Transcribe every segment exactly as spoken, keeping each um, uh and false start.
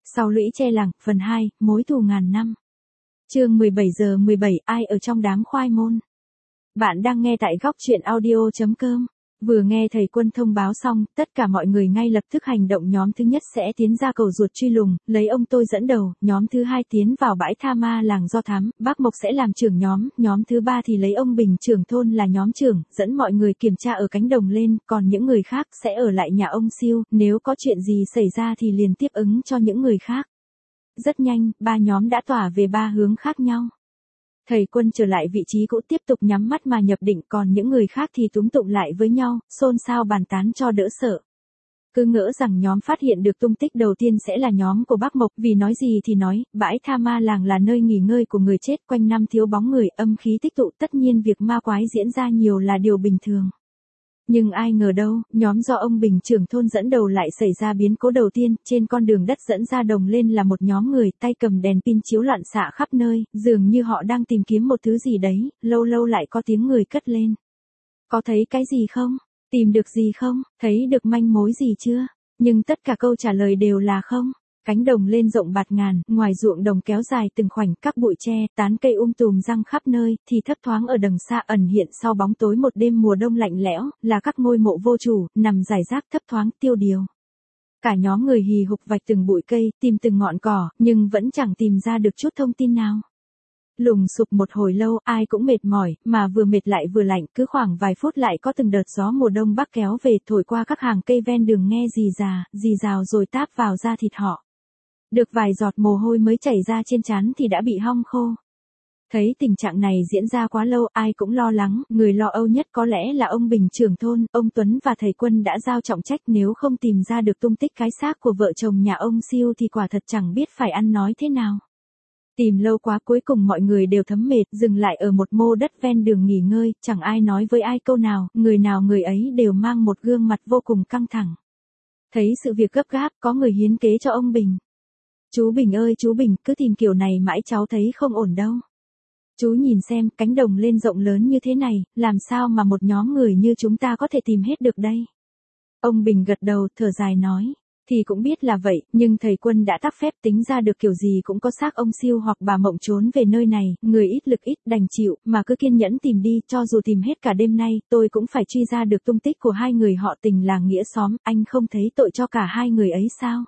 Sau lũy tre làng, phần hai, mối thù ngàn năm. Chương mười bảy giờ mười bảy, ai ở trong đám khoai môn? Bạn đang nghe tại góc truyện audio chấm com. Vừa nghe thầy Quân thông báo xong, tất cả mọi người ngay lập tức hành động. Nhóm thứ nhất sẽ tiến ra cầu ruột truy lùng, lấy ông tôi dẫn đầu. Nhóm thứ hai tiến vào bãi tha ma làng do thám, bác Mộc sẽ làm trưởng nhóm. Nhóm thứ ba thì lấy ông Bình trưởng thôn là nhóm trưởng, dẫn mọi người kiểm tra ở cánh đồng lên. Còn những người khác sẽ ở lại nhà ông Siêu, nếu có chuyện gì xảy ra thì liền tiếp ứng cho những người khác. Rất nhanh, ba nhóm đã tỏa về ba hướng khác nhau. Thầy Quân trở lại vị trí cũ tiếp tục nhắm mắt mà nhập định, còn những người khác thì túm tụng lại với nhau, xôn xao bàn tán cho đỡ sợ. Cứ ngỡ rằng nhóm phát hiện được tung tích đầu tiên sẽ là nhóm của bác Mộc, vì nói gì thì nói, bãi tha ma làng là nơi nghỉ ngơi của người chết, quanh năm thiếu bóng người, âm khí tích tụ, tất nhiên việc ma quái diễn ra nhiều là điều bình thường. Nhưng ai ngờ đâu, nhóm do ông Bình trưởng thôn dẫn đầu lại xảy ra biến cố đầu tiên. Trên con đường đất dẫn ra đồng lên là một nhóm người, tay cầm đèn pin chiếu loạn xạ khắp nơi, dường như họ đang tìm kiếm một thứ gì đấy, lâu lâu lại có tiếng người cất lên. Có thấy cái gì không? Tìm được gì không? Thấy được manh mối gì chưa? Nhưng tất cả câu trả lời đều là không. Cánh đồng lên rộng bạt ngàn, ngoài ruộng đồng kéo dài từng khoảnh, các bụi tre, tán cây um tùm răng khắp nơi, thì thấp thoáng ở đằng xa ẩn hiện sau bóng tối một đêm mùa đông lạnh lẽo, là các ngôi mộ vô chủ, nằm rải rác thấp thoáng tiêu điều. Cả nhóm người hì hục vạch từng bụi cây, tìm từng ngọn cỏ, nhưng vẫn chẳng tìm ra được chút thông tin nào. Lùng sụp một hồi lâu, ai cũng mệt mỏi, mà vừa mệt lại vừa lạnh, cứ khoảng vài phút lại có từng đợt gió mùa đông bắc kéo về, thổi qua các hàng cây ven đường nghe rì rà, rì rào rồi táp vào da thịt họ. Được vài giọt mồ hôi mới chảy ra trên trán thì đã bị hong khô. Thấy tình trạng này diễn ra quá lâu, ai cũng lo lắng, người lo âu nhất có lẽ là ông Bình trưởng thôn. Ông Tuấn và thầy Quân đã giao trọng trách, nếu không tìm ra được tung tích cái xác của vợ chồng nhà ông Siêu thì quả thật chẳng biết phải ăn nói thế nào. Tìm lâu quá cuối cùng mọi người đều thấm mệt, dừng lại ở một mô đất ven đường nghỉ ngơi, chẳng ai nói với ai câu nào, người nào người ấy đều mang một gương mặt vô cùng căng thẳng. Thấy sự việc gấp gáp, có người hiến kế cho ông Bình. Chú Bình ơi chú Bình, cứ tìm kiểu này mãi cháu thấy không ổn đâu. Chú nhìn xem, cánh đồng lên rộng lớn như thế này, làm sao mà một nhóm người như chúng ta có thể tìm hết được đây? Ông Bình gật đầu, thở dài nói. Thì cũng biết là vậy, nhưng thầy Quân đã tác phép tính ra được kiểu gì cũng có xác ông Siêu hoặc bà Mộng trốn về nơi này, người ít lực ít đành chịu, mà cứ kiên nhẫn tìm đi, cho dù tìm hết cả đêm nay, tôi cũng phải truy ra được tung tích của hai người họ tình làng nghĩa xóm, anh không thấy tội cho cả hai người ấy sao?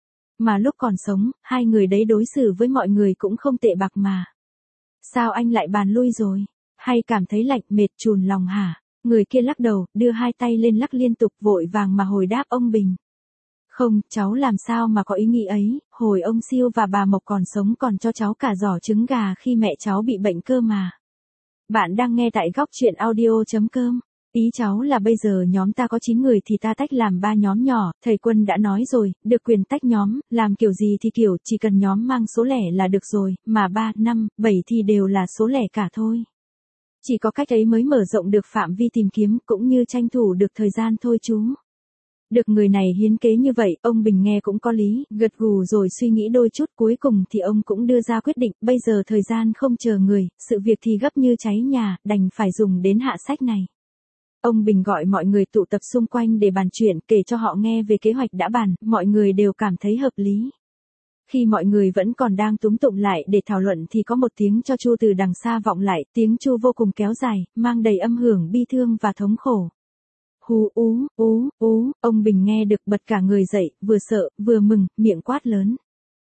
Mà lúc còn sống, hai người đấy đối xử với mọi người cũng không tệ bạc mà. Sao anh lại bàn lui rồi? Hay cảm thấy lạnh mệt chùn lòng hả? Người kia lắc đầu, đưa hai tay lên lắc liên tục vội vàng mà hồi đáp ông Bình. Không, cháu làm sao mà có ý nghĩ ấy, hồi ông Siêu và bà Mộc còn sống còn cho cháu cả giỏ trứng gà khi mẹ cháu bị bệnh cơ mà. Bạn đang nghe tại góc truyện audio chấm com. Ý cháu là bây giờ nhóm ta có chín người thì ta tách làm ba nhóm nhỏ, thầy Quân đã nói rồi, được quyền tách nhóm, làm kiểu gì thì kiểu, chỉ cần nhóm mang số lẻ là được rồi, mà ba, năm, bảy thì đều là số lẻ cả thôi. Chỉ có cách ấy mới mở rộng được phạm vi tìm kiếm, cũng như tranh thủ được thời gian thôi chú. Được người này hiến kế như vậy, ông Bình nghe cũng có lý, gật gù rồi suy nghĩ đôi chút, cuối cùng thì ông cũng đưa ra quyết định, bây giờ thời gian không chờ người, sự việc thì gấp như cháy nhà, đành phải dùng đến hạ sách này. Ông Bình gọi mọi người tụ tập xung quanh để bàn chuyện, kể cho họ nghe về kế hoạch đã bàn, mọi người đều cảm thấy hợp lý. Khi mọi người vẫn còn đang túm tụng lại để thảo luận thì có một tiếng cho chu từ đằng xa vọng lại, tiếng chu vô cùng kéo dài, mang đầy âm hưởng bi thương và thống khổ. Hú ú, ú, ú, ông Bình nghe được bật cả người dậy, vừa sợ, vừa mừng, miệng quát lớn.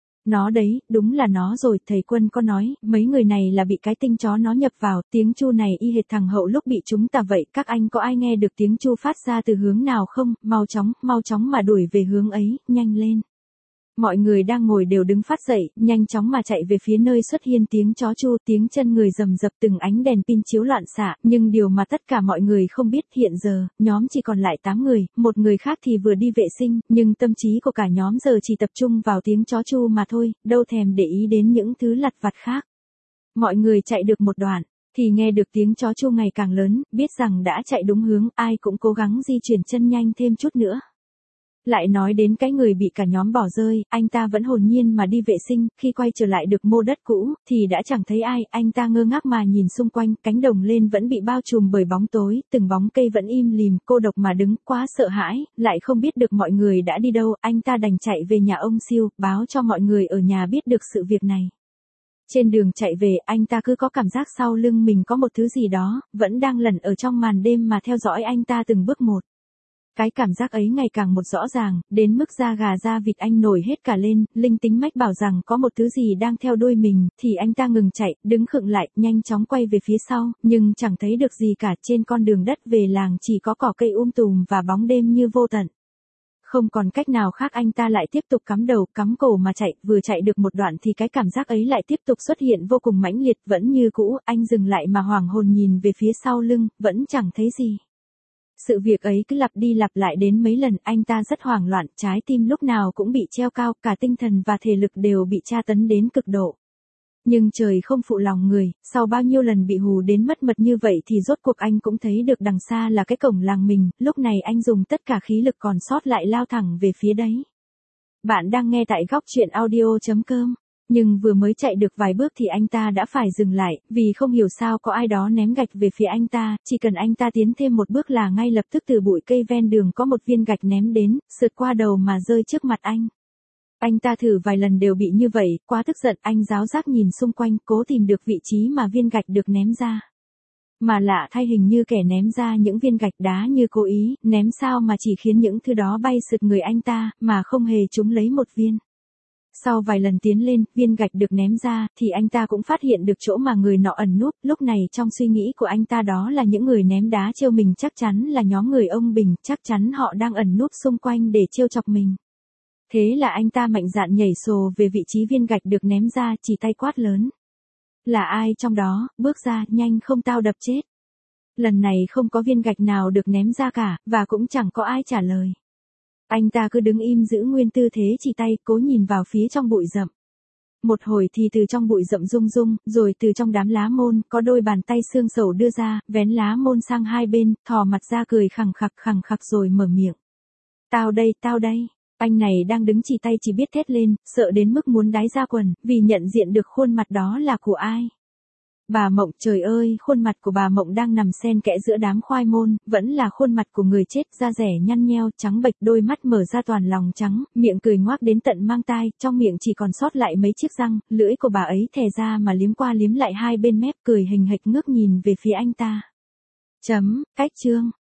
Nó đấy, đúng là nó rồi, thầy Quân có nói, mấy người này là bị cái tinh chó nó nhập vào, tiếng chu này y hệt thằng Hậu lúc bị chúng ta vậy, các anh có ai nghe được tiếng chu phát ra từ hướng nào không, mau chóng, mau chóng mà đuổi về hướng ấy, nhanh lên. Mọi người đang ngồi đều đứng phát dậy, nhanh chóng mà chạy về phía nơi xuất hiện tiếng chó chu, tiếng chân người rầm rập từng ánh đèn pin chiếu loạn xạ, nhưng điều mà tất cả mọi người không biết hiện giờ, nhóm chỉ còn lại tám người, một người khác thì vừa đi vệ sinh, nhưng tâm trí của cả nhóm giờ chỉ tập trung vào tiếng chó chu mà thôi, đâu thèm để ý đến những thứ lặt vặt khác. Mọi người chạy được một đoạn, thì nghe được tiếng chó chu ngày càng lớn, biết rằng đã chạy đúng hướng, ai cũng cố gắng di chuyển chân nhanh thêm chút nữa. Lại nói đến cái người bị cả nhóm bỏ rơi, anh ta vẫn hồn nhiên mà đi vệ sinh, khi quay trở lại được mô đất cũ, thì đã chẳng thấy ai, anh ta ngơ ngác mà nhìn xung quanh, cánh đồng lên vẫn bị bao trùm bởi bóng tối, từng bóng cây vẫn im lìm, cô độc mà đứng, quá sợ hãi, lại không biết được mọi người đã đi đâu, anh ta đành chạy về nhà ông Siêu, báo cho mọi người ở nhà biết được sự việc này. Trên đường chạy về, anh ta cứ có cảm giác sau lưng mình có một thứ gì đó, vẫn đang lẩn ở trong màn đêm mà theo dõi anh ta từng bước một. Cái cảm giác ấy ngày càng một rõ ràng, đến mức da gà da vịt anh nổi hết cả lên, linh tính mách bảo rằng có một thứ gì đang theo đuôi mình, thì anh ta ngừng chạy, đứng khựng lại, nhanh chóng quay về phía sau, nhưng chẳng thấy được gì cả, trên con đường đất về làng chỉ có cỏ cây um tùm và bóng đêm như vô tận. Không còn cách nào khác anh ta lại tiếp tục cắm đầu, cắm cổ mà chạy, vừa chạy được một đoạn thì cái cảm giác ấy lại tiếp tục xuất hiện vô cùng mãnh liệt, vẫn như cũ, anh dừng lại mà hoảng hồn nhìn về phía sau lưng, vẫn chẳng thấy gì. Sự việc ấy cứ lặp đi lặp lại đến mấy lần, anh ta rất hoảng loạn, trái tim lúc nào cũng bị treo cao, cả tinh thần và thể lực đều bị tra tấn đến cực độ. Nhưng trời không phụ lòng người, sau bao nhiêu lần bị hù đến mất mật như vậy thì rốt cuộc anh cũng thấy được đằng xa là cái cổng làng mình, lúc này anh dùng tất cả khí lực còn sót lại lao thẳng về phía đấy. Bạn đang nghe tại góc truyện audio chấm com. Nhưng vừa mới chạy được vài bước thì anh ta đã phải dừng lại, vì không hiểu sao có ai đó ném gạch về phía anh ta, chỉ cần anh ta tiến thêm một bước là ngay lập tức từ bụi cây ven đường có một viên gạch ném đến, sượt qua đầu mà rơi trước mặt anh. Anh ta thử vài lần đều bị như vậy, quá tức giận anh ráo rác nhìn xung quanh, cố tìm được vị trí mà viên gạch được ném ra. Mà lạ thay hình như kẻ ném ra những viên gạch đá như cố ý, ném sao mà chỉ khiến những thứ đó bay sượt người anh ta, mà không hề trúng lấy một viên. Sau vài lần tiến lên, viên gạch được ném ra, thì anh ta cũng phát hiện được chỗ mà người nọ ẩn núp, lúc này trong suy nghĩ của anh ta đó là những người ném đá trêu mình chắc chắn là nhóm người ông Bình, chắc chắn họ đang ẩn núp xung quanh để trêu chọc mình. Thế là anh ta mạnh dạn nhảy sồ về vị trí viên gạch được ném ra, chỉ tay quát lớn. Là ai trong đó, bước ra, nhanh không tao đập chết. Lần này không có viên gạch nào được ném ra cả, và cũng chẳng có ai trả lời. Anh ta cứ đứng im giữ nguyên tư thế chỉ tay, cố nhìn vào phía trong bụi rậm. Một hồi thì từ trong bụi rậm rung rung, rồi từ trong đám lá môn, có đôi bàn tay xương sầu đưa ra, vén lá môn sang hai bên, thò mặt ra cười khằng khặc khằng khặc rồi mở miệng. Tao đây, tao đây. Anh này đang đứng chỉ tay chỉ biết thét lên, sợ đến mức muốn đái ra quần, vì nhận diện được khuôn mặt đó là của ai. Bà Mộng, trời ơi, khuôn mặt của bà Mộng đang nằm xen kẽ giữa đám khoai môn, vẫn là khuôn mặt của người chết, da rẻ nhăn nheo, trắng bệch, đôi mắt mở ra toàn lòng trắng, miệng cười ngoác đến tận mang tai, trong miệng chỉ còn sót lại mấy chiếc răng, lưỡi của bà ấy thè ra mà liếm qua liếm lại hai bên mép, cười hình hệch ngước nhìn về phía anh ta. Chấm, cách chương.